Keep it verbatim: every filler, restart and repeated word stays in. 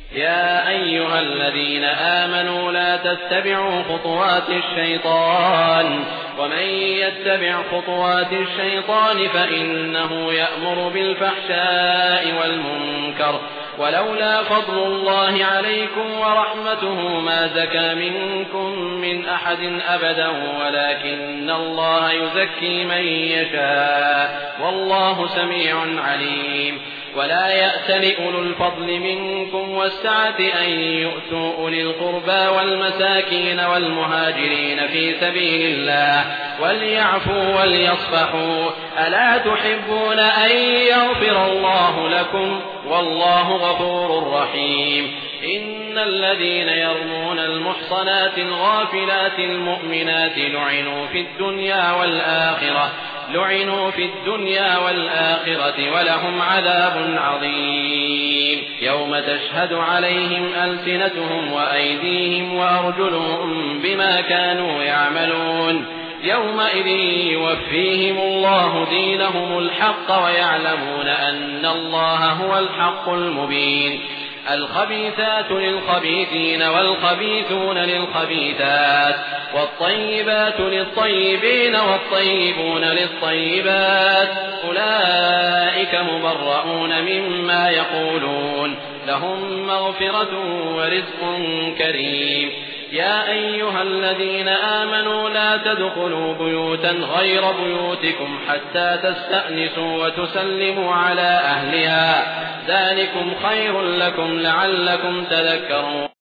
يا أيها الذين آمنوا لا تتبعوا خطوات الشيطان ومن يتبع خطوات الشيطان فإنه يأمر بالفحشاء والمنكر ولولا فضل الله عليكم ورحمته ما زكى منكم من أحد أبدا ولكن الله يزكي من يشاء والله سميع عليم. ولا يأتل أولو الفضل منكم والسعة أن يؤتوا أولي القربى والمساكين والمهاجرين في سبيل الله وليعفوا وليصفحوا ألا تحبون أن يغفر الله لكم والله غفور رحيم. إن الذين يرمون المحصنات الغافلات المؤمنات لعنوا في الدنيا والآخرة لعنوا في الدنيا والآخرة ولهم عذاب عظيم. يوم تشهد عليهم ألسنتهم وأيديهم وأرجلهم بما كانوا يعملون يومئذ يوفيهم الله دينهم الحق ويعلمون أن الله هو الحق المبين. الخبيثات للخبيثين والخبيثون للخبيثات والطيبات للطيبين والطيبون للطيبات أولئك مبرؤون مما يقولون لهم مغفرة ورزق كريم. يا أيها الذين آمنوا لا تدخلوا بيوتا غير بيوتكم حتى تستأنسوا وتسلموا على أهلها ذلكم خير لكم لعلكم تذكرون.